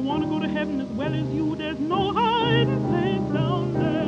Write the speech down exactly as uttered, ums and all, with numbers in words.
want to go to heaven as well as you. There's no hiding place down there.